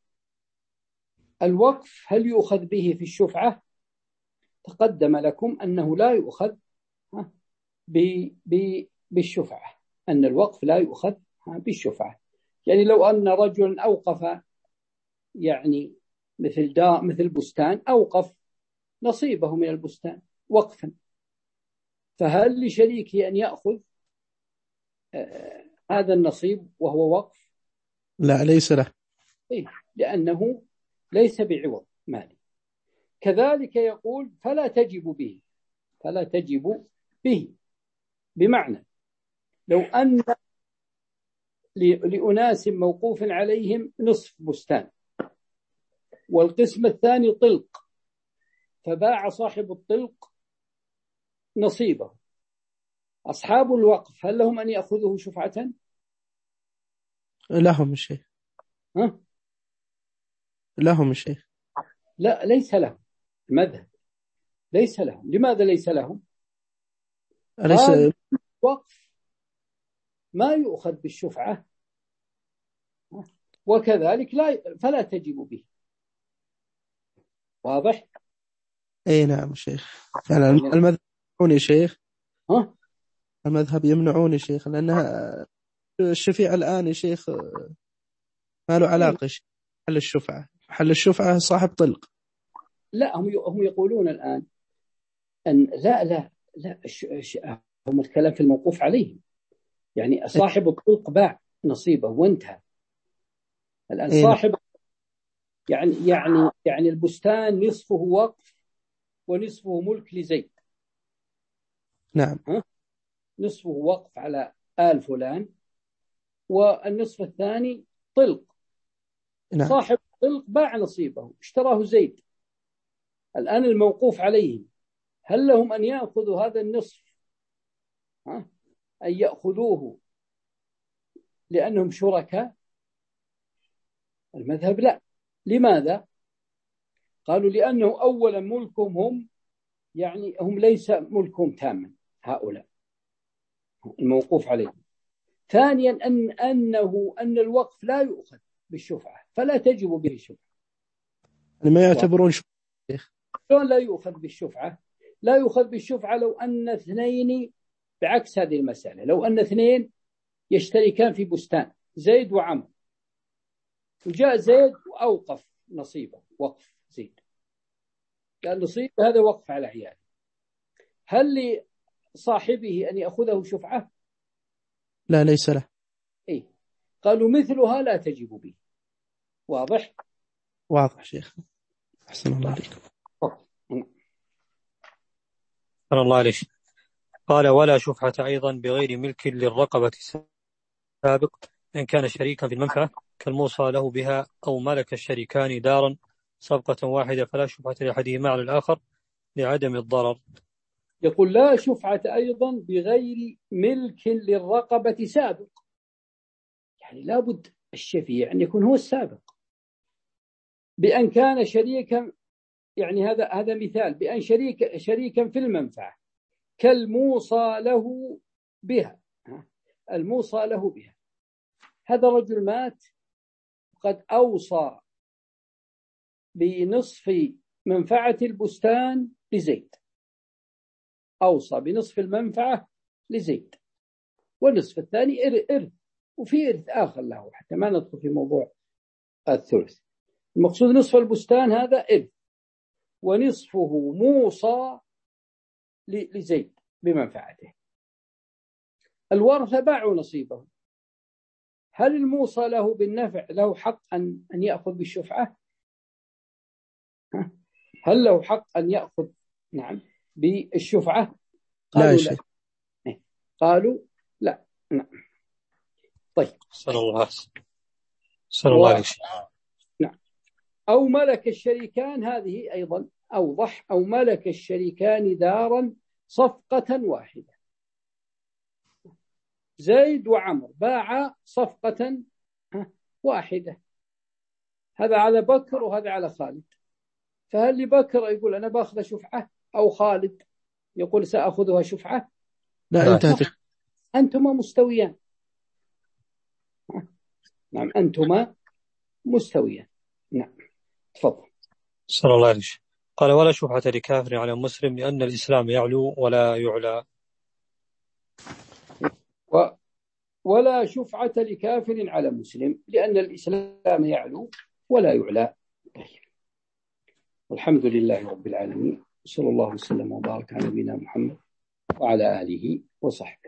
الوقف هل يؤخذ به في الشفعة؟ تقدم لكم أنه لا يؤخذ بالشفعة، أن الوقف لا يؤخذ بالشفعة. يعني لو أن رجل أوقف يعني مثل دا مثل بستان، أوقف نصيبه من البستان وقفا، فهل لشريكه أن يأخذ آه هذا النصيب وهو وقف؟ لا، ليس له. إيه؟ لأنه ليس بعوض مالي. كذلك يقول فلا تجب به، فلا تجب به بمعنى لو أن لأناس موقوف عليهم نصف بستان والقسم الثاني طلق، فباع صاحب الطلق نصيبه، أصحاب الوقف هل لهم أن يأخذه شفعة؟ لهم الشيء. ها؟ لهم الشيء. لا، ليس لهم، المذهب ليس لهم. لماذا ليس لهم؟ أليس وقف ما يؤخذ بالشفعة، وكذلك لا فلا تجب به. واضح؟ اي نعم شيخ. يعني المذهب يمنعون يا شيخ. ها؟ المذهب يمنعون يا شيخ، لأنها الشفيع الآن يا شيخ ما له علاقة. حل الشفعة حل الشفعة صاحب طلق. لا، هم هم يقولون الآن أن لا لا لا هم الكلام في الموقوف عليهم. يعني صاحب الطلق باع نصيبه وانتهى. الآن صاحب يعني يعني يعني البستان نصفه وقف ونصفه ملك لزيد. نعم. ها؟ نصفه وقف على آل فلان والنصف الثاني طلق. نعم. صاحب الطلق باع نصيبه اشتراه زيد. الآن الموقوف عليهم هل لهم أن يأخذوا هذا النصف؟ ها؟ أن يأخذوه لأنهم شركاء؟ المذهب لا. لماذا؟ قالوا لأنه أولا ملكهم هم، يعني هم ليس ملكهم تاما هؤلاء الموقوف عليهم. ثانيا أن أنه أن الوقف لا يؤخذ بالشفعة فلا تجب به الشفعة. يعني ما يعتبرون شفعة. شلون لا يؤخذ بالشفعة؟ لا يؤخذ بالشفعة لو أن اثنين، بعكس هذه المسألة، لو أن اثنين يشتركان في بستان زيد وعمر، وجاء زيد وأوقف نصيبه وقف زيد، قال نصيب هذا وقف على عياله، هل لصاحبه أن يأخذه شفعة؟ لا ليس له. إيه؟ قالوا مثلها لا تجب به. واضح؟ واضح شيخ. أحسن الله عليكم. أحسن الله عليك. قال ولا شفعة أيضا بغير ملك للرقبة سابق إن كان شريكا في المنفعة كالموصى له بها أو ملك الشريكان دارا صفقة واحدة فلا شفعة لأحدهما على الآخر لعدم الضرر. يقول لا شفعة أيضا بغير ملك للرقبة سابق، يعني لابد الشفيع أن يكون هو السابق. بأن كان شريكا، يعني هذا هذا مثال، بأن شريك شريكا في المنفعة كالموصى له بها. الموصى له بها، هذا رجل مات قد أوصى بنصف منفعة البستان لزيد، أوصى بنصف المنفعة لزيد والنصف الثاني إرث، وفي إرث آخر له حتى ما ندخل في موضوع الثلث. المقصود نصف البستان هذا إرث ونصفه موصى لزيد بمنفعته. الورثة باعوا نصيبه، هل الموصى له بالنفع له حق أن أن يأخذ بالشفعة؟ هل له حق أن يأخذ نعم بالشفعة؟ قالوا لا, لا. قالوا لا. نعم. طيب. صلى الله صلى الله عليه نعم. أو ملك الشريكان، هذه أيضا أوضح. أو ملك الشريكان دارا صفقة واحدة، زيد وعمر باع صفقة واحدة، هذا على بكر وهذا على خالد، فهل لبكر يقول أنا باخذ شفعة أو خالد يقول سأخذها شفعة؟ لا انتهت. أنتما مستويان. نعم أنتما مستويان. نعم تفضل. صلى الله عليه وسلم. قال ولا شفعة لكافر على مسلم لأن الإسلام يعلو ولا يعلى. و ولا شفعة لكافر على مسلم لأن الإسلام يعلو ولا يعلى. والحمد لله رب العالمين، صلى الله وسلم وبارك على نبينا محمد وعلى آله وصحبه.